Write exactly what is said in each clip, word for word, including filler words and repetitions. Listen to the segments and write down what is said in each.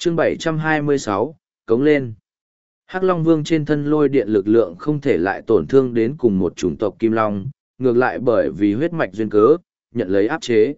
chương bảy trăm hai mươi sáu, cống lên. Hắc Long Vương trên thân lôi điện lực lượng không thể lại tổn thương đến cùng một chủng tộc Kim Long, ngược lại bởi vì huyết mạch duyên cớ, nhận lấy áp chế.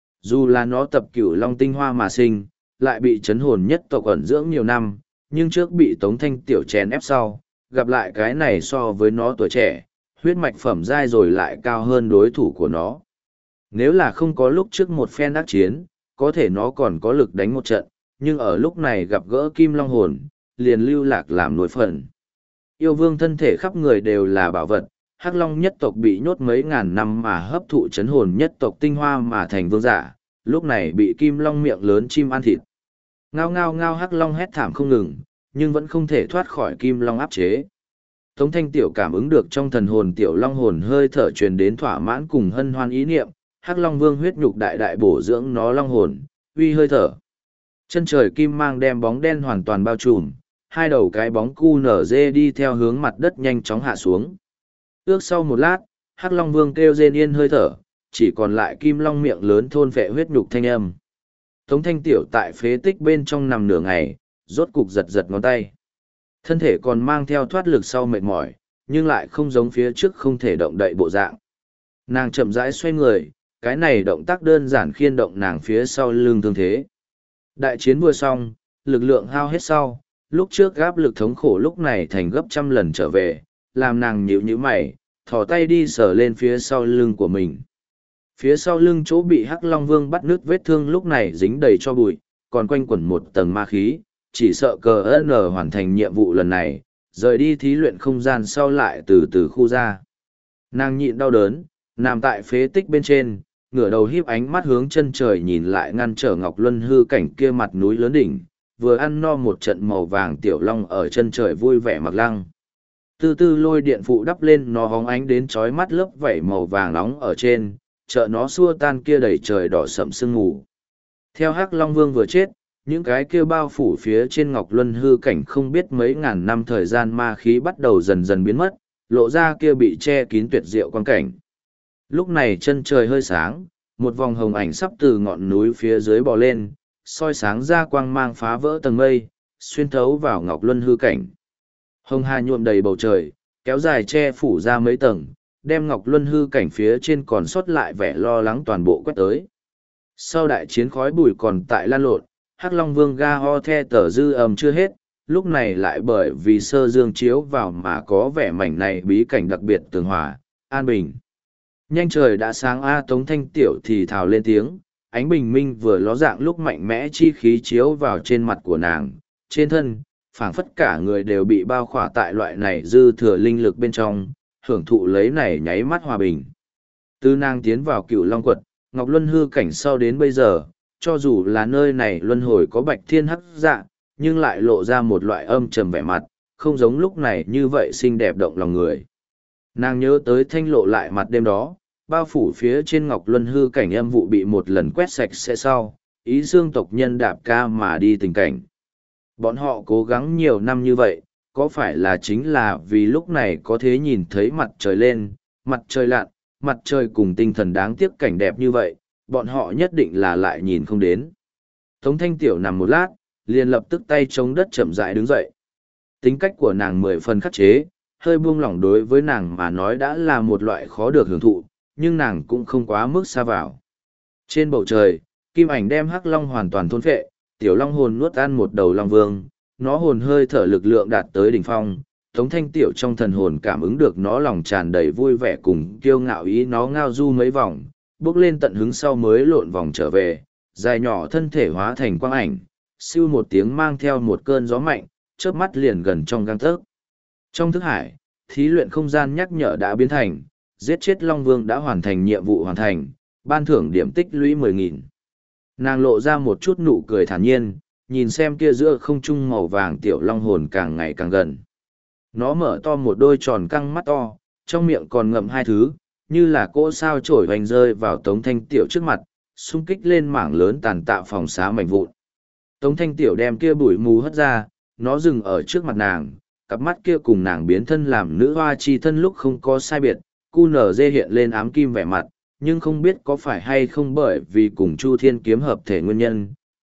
Dù là nó tập cửu Long tinh hoa mà sinh, lại bị chấn hồn nhất tộc ẩn dưỡng nhiều năm, nhưng trước bị Tống Thanh Tiểu chèn ép sau, gặp lại cái này so với nó tuổi trẻ, huyết mạch phẩm giai rồi lại cao hơn đối thủ của nó. Nếu là không có lúc trước một phen đắc chiến, có thể nó còn có lực đánh một trận, nhưng ở lúc này gặp gỡ Kim Long hồn, liền lưu lạc làm nuôi phần. Yêu vương thân thể khắp người đều là bảo vật, Hắc Long nhất tộc bị nhốt mấy ngàn năm mà hấp thụ chấn hồn nhất tộc tinh hoa mà thành vương giả, lúc này bị Kim Long miệng lớn chim ăn thịt. Ngao ngao ngao Hắc Long hét thảm không ngừng, nhưng vẫn không thể thoát khỏi Kim Long áp chế. Tống Thanh Tiểu cảm ứng được trong thần hồn Tiểu Long hồn hơi thở truyền đến thỏa mãn cùng hân hoan ý niệm, Hắc Long Vương huyết nhục đại đại bổ dưỡng nó long hồn, uy hơi thở. Chân trời kim mang đem bóng đen hoàn toàn bao trùm, hai đầu cái bóng cu nở dê đi theo hướng mặt đất nhanh chóng hạ xuống. Ước sau một lát, Hắc Long Vương kêu rên yên hơi thở, chỉ còn lại Kim Long miệng lớn thôn phệ huyết nhục thanh âm. Tống Thanh Tiểu tại phế tích bên trong nằm nửa ngày, rốt cục giật giật ngón tay. Thân thể còn mang theo thoát lực sau mệt mỏi, nhưng lại không giống phía trước không thể động đậy bộ dạng. Nàng chậm rãi xoay người, cái này động tác đơn giản khiên động nàng phía sau lưng thương thế. Đại chiến vừa xong, lực lượng hao hết sau, lúc trước gáp lực thống khổ lúc này thành gấp trăm lần trở về, làm nàng nhíu nhíu mày, thò tay đi sờ lên phía sau lưng của mình. Phía sau lưng chỗ bị Hắc Long Vương bắt nứt vết thương lúc này dính đầy cho bụi, còn quanh quẩn một tầng ma khí, chỉ sợ cờ ơn nở hoàn thành nhiệm vụ lần này, rời đi thí luyện không gian sau lại từ từ khu ra. Nàng nhịn đau đớn, nằm tại phế tích bên trên, ngửa đầu híp ánh mắt hướng chân trời nhìn lại ngăn trở Ngọc Luân hư cảnh kia mặt núi lớn đỉnh, vừa ăn no một trận màu vàng tiểu long ở chân trời vui vẻ mặc lăng. Từ từ lôi điện phụ đắp lên nó hóng ánh đến chói mắt lớp vảy màu vàng nóng ở trên, trợ nó xua tan kia đầy trời đỏ sậm sương mù. Theo Hắc Long Vương vừa chết, những cái kia bao phủ phía trên Ngọc Luân hư cảnh không biết mấy ngàn năm thời gian ma khí bắt đầu dần dần biến mất, lộ ra kia bị che kín tuyệt diệu quang cảnh. Lúc này chân trời hơi sáng, một vòng hồng ảnh sắp từ ngọn núi phía dưới bò lên, soi sáng ra quang mang phá vỡ tầng mây, xuyên thấu vào Ngọc Luân hư cảnh. Hồng hà nhuộm đầy bầu trời, kéo dài che phủ ra mấy tầng, đem Ngọc Luân hư cảnh phía trên còn sót lại vẻ lo lắng toàn bộ quét tới. Sau đại chiến khói bụi còn tại lan lộn, Hắc Long Vương ga ho the tờ dư ầm chưa hết, lúc này lại bởi vì sơ dương chiếu vào mà có vẻ mảnh này bí cảnh đặc biệt tường hòa, an bình. Nhanh trời đã sáng A Tống Thanh Tiểu thì thào lên tiếng, ánh bình minh vừa ló dạng lúc mạnh mẽ chi khí chiếu vào trên mặt của nàng, trên thân, phảng phất cả người đều bị bao khỏa tại loại này dư thừa linh lực bên trong, hưởng thụ lấy này nháy mắt hòa bình. Từ nàng tiến vào Cựu Long Quật, Ngọc Luân hư cảnh sau đến bây giờ, cho dù là nơi này luân hồi có bạch thiên hắc dạ, nhưng lại lộ ra một loại âm trầm vẻ mặt, không giống lúc này như vậy xinh đẹp động lòng người. Nàng nhớ tới thanh lộ lại mặt đêm đó, bao phủ phía trên Ngọc Luân hư cảnh âm vụ bị một lần quét sạch sẽ sau, ý dương tộc nhân đạp ca mà đi tình cảnh. Bọn họ cố gắng nhiều năm như vậy, có phải là chính là vì lúc này có thể nhìn thấy mặt trời lên, mặt trời lặn, mặt trời cùng tinh thần đáng tiếc cảnh đẹp như vậy, bọn họ nhất định là lại nhìn không đến. Tống Thanh Tiểu nằm một lát, liền lập tức tay chống đất chậm rãi đứng dậy. Tính cách của nàng mười phần khắc chế, hơi buông lỏng đối với nàng mà nói đã là một loại khó được hưởng thụ, nhưng nàng cũng không quá mức xa vào. Trên bầu trời, kim ảnh đem Hắc Long hoàn toàn thôn phệ, tiểu long hồn nuốt ăn một đầu long vương, nó hồn hơi thở lực lượng đạt tới đỉnh phong. Tống Thanh Tiểu trong thần hồn cảm ứng được nó lòng tràn đầy vui vẻ cùng kiêu ngạo ý nó ngao du mấy vòng, bước lên tận hứng sau mới lộn vòng trở về, dài nhỏ thân thể hóa thành quang ảnh, siêu một tiếng mang theo một cơn gió mạnh, chớp mắt liền gần trong gang tấc. Trong thức hải, thí luyện không gian nhắc nhở đã biến thành, giết chết Long Vương đã hoàn thành nhiệm vụ hoàn thành, ban thưởng điểm tích lũy mười nghìn. Nàng lộ ra một chút nụ cười thản nhiên, nhìn xem kia giữa không trung màu vàng tiểu long hồn càng ngày càng gần. Nó mở to một đôi tròn căng mắt to, trong miệng còn ngậm hai thứ, như là cỗ sao trổi hoành rơi vào Tống Thanh Tiểu trước mặt, xung kích lên mảng lớn tàn tạ phòng xá mảnh vụn. Tống Thanh Tiểu đem kia bụi mù hất ra, nó dừng ở trước mặt nàng, cặp mắt kia cùng nàng biến thân làm nữ hoa chi thân lúc không có sai biệt, cu nở dê hiện lên ám kim vẻ mặt, nhưng không biết có phải hay không bởi vì cùng Chu Thiên kiếm hợp thể nguyên nhân,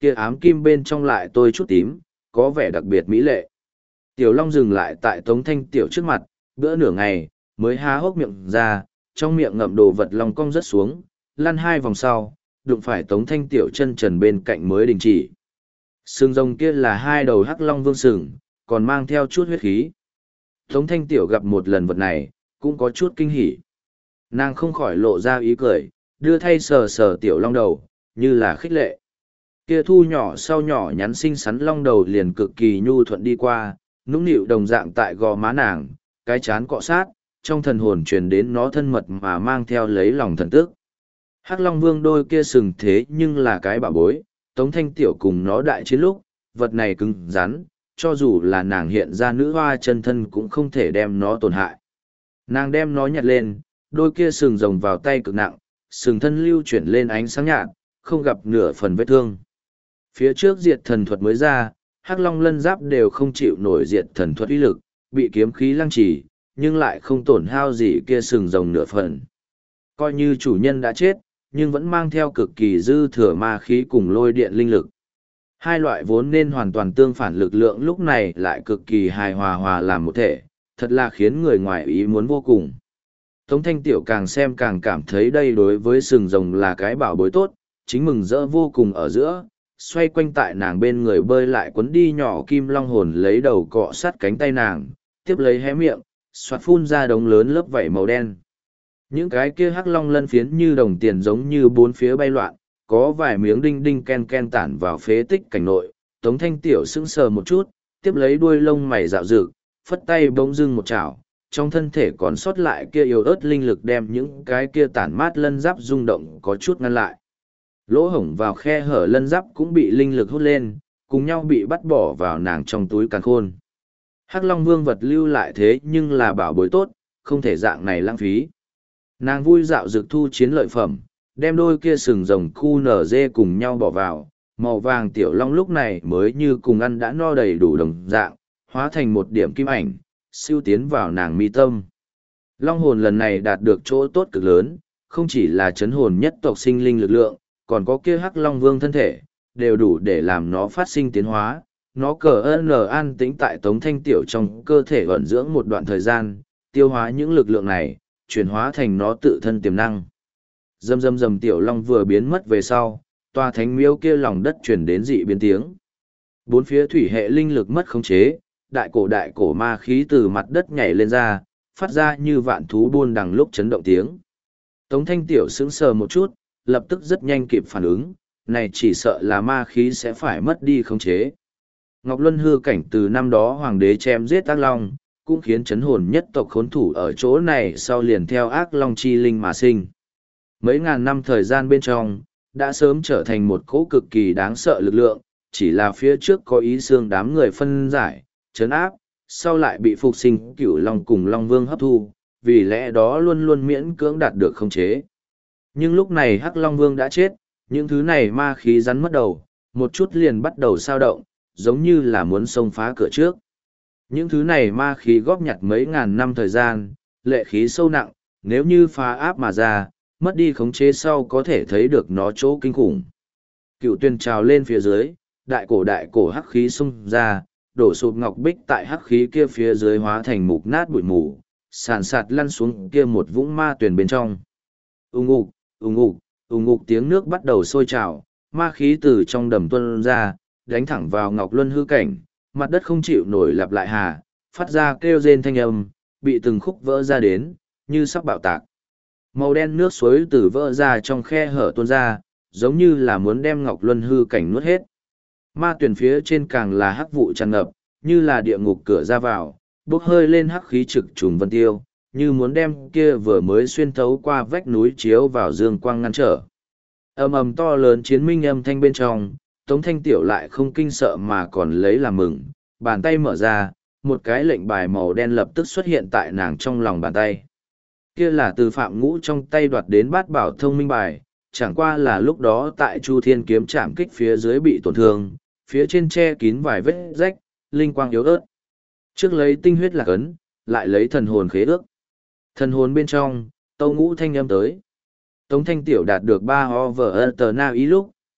kia ám kim bên trong lại tôi chút tím, có vẻ đặc biệt mỹ lệ. Tiểu Long dừng lại tại Tống Thanh Tiểu trước mặt, bữa nửa ngày, mới há hốc miệng ra, trong miệng ngậm đồ vật long cong rất xuống, lăn hai vòng sau, đụng phải Tống Thanh Tiểu chân trần bên cạnh mới đình chỉ. Sừng rồng kia là hai đầu hắc long vương sừng, còn mang theo chút huyết khí. Tống Thanh Tiểu gặp một lần vật này, cũng có chút kinh hỉ. Nàng không khỏi lộ ra ý cười, đưa thay sờ sờ Tiểu Long đầu, như là khích lệ. Kia thu nhỏ sau nhỏ nhắn xinh xắn long đầu liền cực kỳ nhu thuận đi qua, nũng nịu đồng dạng tại gò má nàng, cái chán cọ sát, trong thần hồn truyền đến nó thân mật mà mang theo lấy lòng thần tức. Hắc Long Vương đôi kia sừng thế nhưng là cái bảo bối, Tống Thanh Tiểu cùng nó đại chiến lúc, vật này cứng rắn, cho dù là nàng hiện ra nữ hoa chân thân cũng không thể đem nó tổn hại. Nàng đem nó nhặt lên, đôi kia sừng rồng vào tay cực nặng, sừng thân lưu chuyển lên ánh sáng nhạt, không gặp nửa phần vết thương. Phía trước diệt thần thuật mới ra, Hắc Long lân giáp đều không chịu nổi diệt thần thuật uy lực, bị kiếm khí lăng trì, nhưng lại không tổn hao gì kia sừng rồng nửa phần. Coi như chủ nhân đã chết, nhưng vẫn mang theo cực kỳ dư thừa ma khí cùng lôi điện linh lực. Hai loại vốn nên hoàn toàn tương phản lực lượng lúc này lại cực kỳ hài hòa hòa làm một thể, thật là khiến người ngoài ý muốn vô cùng. Tống Thanh Tiểu càng xem càng cảm thấy đây đối với sừng rồng là cái bảo bối tốt, chính mừng rỡ vô cùng ở giữa, xoay quanh tại nàng bên người bơi lại quấn đi nhỏ kim long hồn lấy đầu cọ sát cánh tay nàng, tiếp lấy hé miệng, xoạt phun ra đống lớn lớp vảy màu đen. Những cái kia hắc long lân phiến như đồng tiền giống như bốn phía bay loạn, có vài miếng đinh đinh ken ken tản vào phế tích cảnh nội. Tống Thanh Tiểu sững sờ một chút, tiếp lấy đuôi lông mày dạo rực, phất tay bỗng dưng một chảo, trong thân thể còn sót lại kia yếu ớt linh lực đem những cái kia tản mát lân giáp rung động có chút ngăn lại. Lỗ hổng vào khe hở lân giáp cũng bị linh lực hút lên, cùng nhau bị bắt bỏ vào nàng trong túi càn khôn. Hắc Long Vương vật lưu lại thế nhưng là bảo bối tốt, không thể dạng này lãng phí. Nàng vui dạo dược thu chiến lợi phẩm, đem đôi kia sừng rồng khu nở dê cùng nhau bỏ vào, màu vàng tiểu long lúc này mới như cùng ăn đã no đầy đủ đồng dạng, hóa thành một điểm kim ảnh, siêu tiến vào nàng mi tâm. Long hồn lần này đạt được chỗ tốt cực lớn, không chỉ là chấn hồn nhất tộc sinh linh lực lượng, còn có kia hắc long vương thân thể, đều đủ để làm nó phát sinh tiến hóa. Nó cờ ơn an tĩnh tại Tống Thanh Tiểu trong cơ thể vận dưỡng một đoạn thời gian, tiêu hóa những lực lượng này, chuyển hóa thành nó tự thân tiềm năng. Dầm dầm dầm tiểu long vừa biến mất về sau, tòa thánh miếu kia lòng đất chuyển đến dị biến tiếng. Bốn phía thủy hệ linh lực mất khống chế, đại cổ đại cổ ma khí từ mặt đất nhảy lên ra, phát ra như vạn thú buôn đằng lúc chấn động tiếng. Tống Thanh Tiểu sững sờ một chút, lập tức rất nhanh kịp phản ứng, này chỉ sợ là ma khí sẽ phải mất đi khống chế. Ngọc Luân hư cảnh từ năm đó hoàng đế chém giết ác long, cũng khiến chấn hồn nhất tộc khốn thủ ở chỗ này sau liền theo ác long chi linh mà sinh. Mấy ngàn năm thời gian bên trong, đã sớm trở thành một cỗ cực kỳ đáng sợ lực lượng, chỉ là phía trước có ý xương đám người phân giải, chấn áp, sau lại bị phục sinh cửu long cùng long vương hấp thu, vì lẽ đó luôn luôn miễn cưỡng đạt được khống chế. Nhưng lúc này hắc long vương đã chết, những thứ này ma khí rắn mất đầu, một chút liền bắt đầu sao động, giống như là muốn xông phá cửa trước. Những thứ này ma khí góp nhặt mấy ngàn năm thời gian, lệ khí sâu nặng, nếu như phá áp mà ra, mất đi khống chế sau có thể thấy được nó chỗ kinh khủng. Cựu tuyên trào lên phía dưới, đại cổ đại cổ hắc khí xông ra, đổ sụp ngọc bích tại hắc khí kia phía dưới hóa thành mục nát bụi mù, sàn sạt lăn xuống kia một vũng ma tuyển bên trong. Ung ục, ung ục, ung ục tiếng nước bắt đầu sôi trào, ma khí từ trong đầm tuôn ra, đánh thẳng vào Ngọc Luân hư cảnh, mặt đất không chịu nổi lặp lại hà, phát ra kêu rên thanh âm, bị từng khúc vỡ ra đến, như sắp bạo tạc. Màu đen nước suối từ vỡ ra trong khe hở tuôn ra, giống như là muốn đem Ngọc Luân hư cảnh nuốt hết. Ma tuyển phía trên càng là hắc vụ tràn ngập, như là địa ngục cửa ra vào, bốc hơi lên hắc khí trực trùng vân tiêu, như muốn đem kia vừa mới xuyên thấu qua vách núi chiếu vào dương quang ngăn trở. Ầm ầm to lớn chiến minh âm thanh bên trong, Tống Thanh Tiểu lại không kinh sợ mà còn lấy làm mừng, bàn tay mở ra, một cái lệnh bài màu đen lập tức xuất hiện tại nàng trong lòng bàn tay. Kia là từ Phạm Ngũ trong tay đoạt đến bát bảo thông minh bài, chẳng qua là lúc đó tại Chu Thiên kiếm chạm kích phía dưới bị tổn thương, phía trên che kín vài vết rách, linh quang yếu ớt. Trước lấy tinh huyết lạc ấn, lại lấy thần hồn khế ước. Thần hồn bên trong, Tâu Ngũ thanh âm tới. Tống Thanh Tiểu đạt được ba ho vở tờ na ý lúc,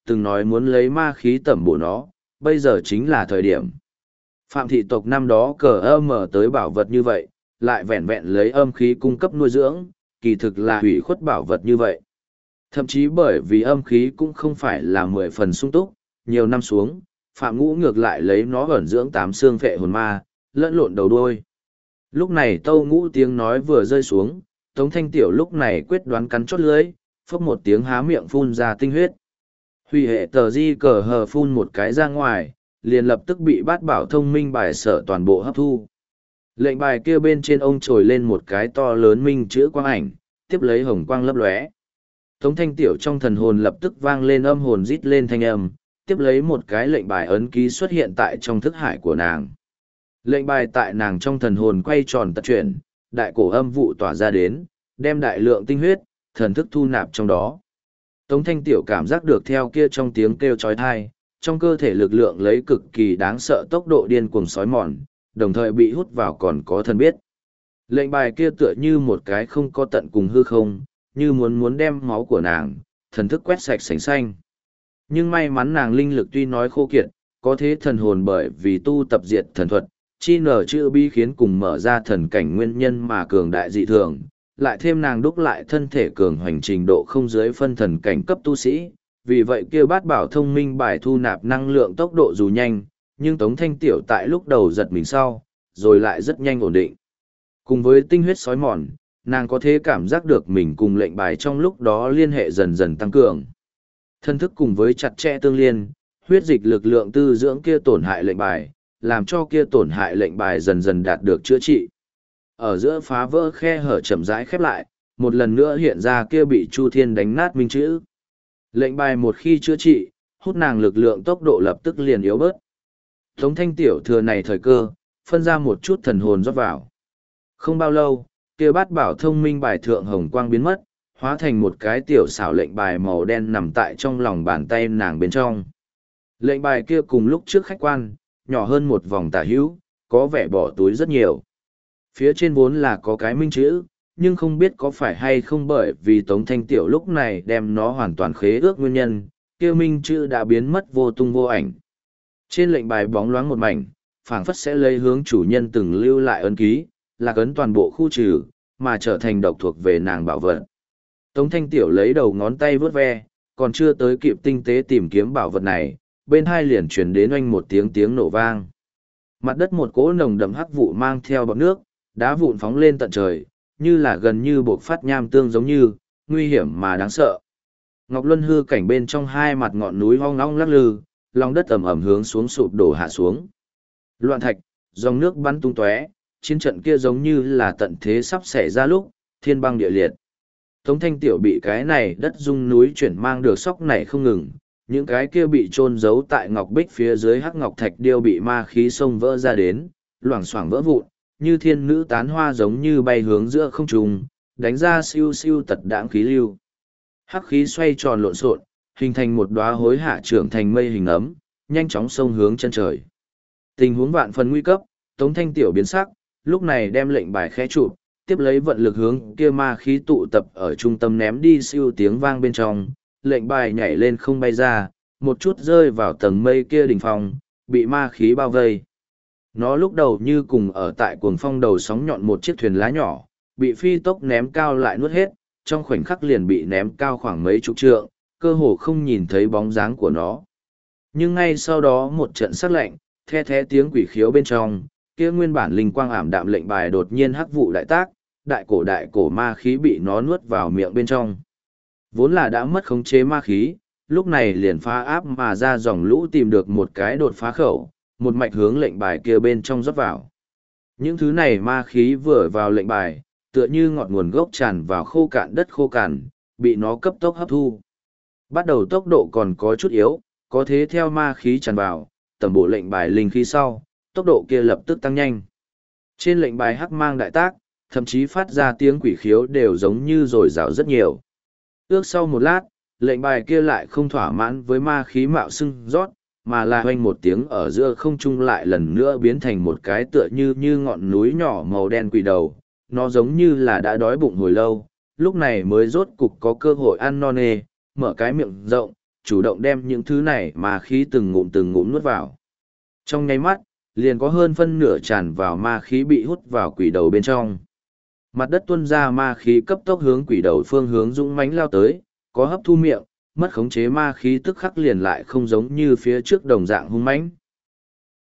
từng nói muốn lấy ma khí tẩm bổ nó, bây giờ chính là thời điểm. Phạm thị tộc năm đó cờ âm mở tới bảo vật như vậy, lại vẹn vẹn lấy âm khí cung cấp nuôi dưỡng, kỳ thực là hủy khuất bảo vật như vậy. Thậm chí bởi vì âm khí cũng không phải là mười phần sung túc, nhiều năm xuống, Phạm Ngũ ngược lại lấy nó ẩn dưỡng tám xương phệ hồn ma, lẫn lộn đầu đuôi. Lúc này Tâu Ngũ tiếng nói vừa rơi xuống, Tống Thanh Tiểu lúc này quyết đoán cắn chót lưới, phốc một tiếng há miệng phun ra tinh huyết. Huy hệ tờ di cờ hờ phun một cái ra ngoài, liền lập tức bị bát bảo thông minh bài sở toàn bộ hấp thu. Lệnh bài kia bên trên ông trồi lên một cái to lớn minh chữ quang ảnh, tiếp lấy hồng quang lấp lóe. Tống Thanh Tiểu trong thần hồn lập tức vang lên âm hồn rít lên thanh âm, tiếp lấy một cái lệnh bài ấn ký xuất hiện tại trong thức hải của nàng. Lệnh bài tại nàng trong thần hồn quay tròn tật chuyển, đại cổ âm vụ tỏa ra đến, đem đại lượng tinh huyết, thần thức thu nạp trong đó. Tống Thanh Tiểu cảm giác được theo kia trong tiếng kêu chói tai, trong cơ thể lực lượng lấy cực kỳ đáng sợ tốc độ điên cuồng sói mòn, đồng thời bị hút vào còn có thần biết. Lệnh bài kia tựa như một cái không có tận cùng hư không, như muốn muốn đem máu của nàng, thần thức quét sạch sành xanh. Nhưng may mắn nàng linh lực tuy nói khô kiệt, có thế thần hồn bởi vì tu tập diệt thần thuật, chi nở chữ bi khiến cùng mở ra thần cảnh nguyên nhân mà cường đại dị thường, lại thêm nàng đúc lại thân thể cường hoành trình độ không dưới phân thần cảnh cấp tu sĩ, vì vậy kia bát bảo thông minh bài thu nạp năng lượng tốc độ dù nhanh, nhưng Tống Thanh Tiểu tại lúc đầu giật mình sau, rồi lại rất nhanh ổn định. Cùng với tinh huyết sói mòn, nàng có thể cảm giác được mình cùng lệnh bài trong lúc đó liên hệ dần dần tăng cường. Thân thức cùng với chặt chẽ tương liên, huyết dịch lực lượng tư dưỡng kia tổn hại lệnh bài, làm cho kia tổn hại lệnh bài dần dần đạt được chữa trị. Ở giữa phá vỡ khe hở chậm rãi khép lại, một lần nữa hiện ra kia bị Chu Thiên đánh nát minh chữ. Lệnh bài một khi chữa trị, hút nàng lực lượng tốc độ lập tức liền yếu bớt. Tống Thanh Tiểu thừa này thời cơ, phân ra một chút thần hồn rót vào. Không bao lâu, kia bát bảo thông minh bài thượng hồng quang biến mất, hóa thành một cái tiểu xảo lệnh bài màu đen nằm tại trong lòng bàn tay nàng bên trong. Lệnh bài kia cùng lúc trước khách quan, nhỏ hơn một vòng tả hữu, có vẻ bỏ túi rất nhiều. Phía trên vốn là có cái minh chữ, nhưng không biết có phải hay không bởi vì Tống Thanh Tiểu lúc này đem nó hoàn toàn khế ước nguyên nhân, kia minh chữ đã biến mất vô tung vô ảnh. Trên lệnh bài bóng loáng một mảnh, phảng phất sẽ lấy hướng chủ nhân từng lưu lại ấn ký, là ấn toàn bộ khu trừ, mà trở thành độc thuộc về nàng bảo vật. Tống Thanh Tiểu lấy đầu ngón tay vướt ve, còn chưa tới kịp tinh tế tìm kiếm bảo vật này, bên hai liền truyền đến oanh một tiếng tiếng nổ vang. Mặt đất một cỗ nồng đậm hắc vụ mang theo bọt nước, đá vụn phóng lên tận trời, như là gần như buộc phát nham tương giống như, nguy hiểm mà đáng sợ. Ngọc Luân hư cảnh bên trong hai mặt ngọn núi hoang long lắc lư, lòng đất ẩm ẩm hướng xuống sụp đổ hạ xuống. Loạn thạch, dòng nước bắn tung tóe, chiến trận kia giống như là tận thế sắp xảy ra lúc, thiên băng địa liệt. Tống Thanh Tiểu bị cái này đất rung núi chuyển mang được sóc này không ngừng, những cái kia bị chôn giấu tại ngọc bích phía dưới hắc ngọc thạch điêu bị ma khí sông vỡ ra đến, loảng xoảng vỡ vụn, như thiên nữ tán hoa giống như bay hướng giữa không trung, đánh ra siêu siêu tật đãng khí lưu. Hắc khí xoay tròn lộn xộn, hình thành một đóa hối hạ trưởng thành mây hình ấm, nhanh chóng xông hướng chân trời. Tình huống vạn phần nguy cấp, Tống Thanh Tiểu biến sắc, lúc này đem lệnh bài khẽ chụp, tiếp lấy vận lực hướng kia ma khí tụ tập ở trung tâm ném đi siêu tiếng vang bên trong, lệnh bài nhảy lên không bay ra, một chút rơi vào tầng mây kia đỉnh phong, bị ma khí bao vây. Nó lúc đầu như cùng ở tại cuồng phong đầu sóng nhọn một chiếc thuyền lá nhỏ, bị phi tốc ném cao lại nuốt hết, trong khoảnh khắc liền bị ném cao khoảng mấy chục trượng, cơ hồ không nhìn thấy bóng dáng của nó. Nhưng ngay sau đó một trận sắc lạnh, the thé tiếng quỷ khiếu bên trong, kia nguyên bản linh quang ảm đạm lệnh bài đột nhiên hắc vụ đại tác, đại cổ đại cổ ma khí bị nó nuốt vào miệng bên trong. Vốn là đã mất khống chế ma khí, lúc này liền phá áp mà ra dòng lũ tìm được một cái đột phá khẩu, một mạch hướng lệnh bài kia bên trong rót vào. Những thứ này ma khí vừa vào lệnh bài, tựa như ngọn nguồn gốc tràn vào khô cạn đất khô cằn, bị nó cấp tốc hấp thu. Bắt đầu tốc độ còn có chút yếu, có thế theo ma khí tràn vào, tầm bộ lệnh bài linh khí sau, tốc độ kia lập tức tăng nhanh. Trên lệnh bài hắc mang đại tác, thậm chí phát ra tiếng quỷ khiếu đều giống như rồi rào rất nhiều. Ước sau một lát, lệnh bài kia lại không thỏa mãn với ma khí mạo sưng rót, mà là hoanh một tiếng ở giữa không trung lại lần nữa biến thành một cái tựa như như ngọn núi nhỏ màu đen quỷ đầu. Nó giống như là đã đói bụng hồi lâu, lúc này mới rốt cục có cơ hội ăn no nê, mở cái miệng rộng, chủ động đem những thứ này ma khí từng ngụm từng ngụm nuốt vào. Trong nháy mắt, liền có hơn phân nửa tràn vào ma khí bị hút vào quỷ đầu bên trong. Mặt đất tuôn ra ma khí cấp tốc hướng quỷ đầu phương hướng dũng mãnh lao tới, có hấp thu miệng, mất khống chế ma khí tức khắc liền lại không giống như phía trước đồng dạng hung mãnh.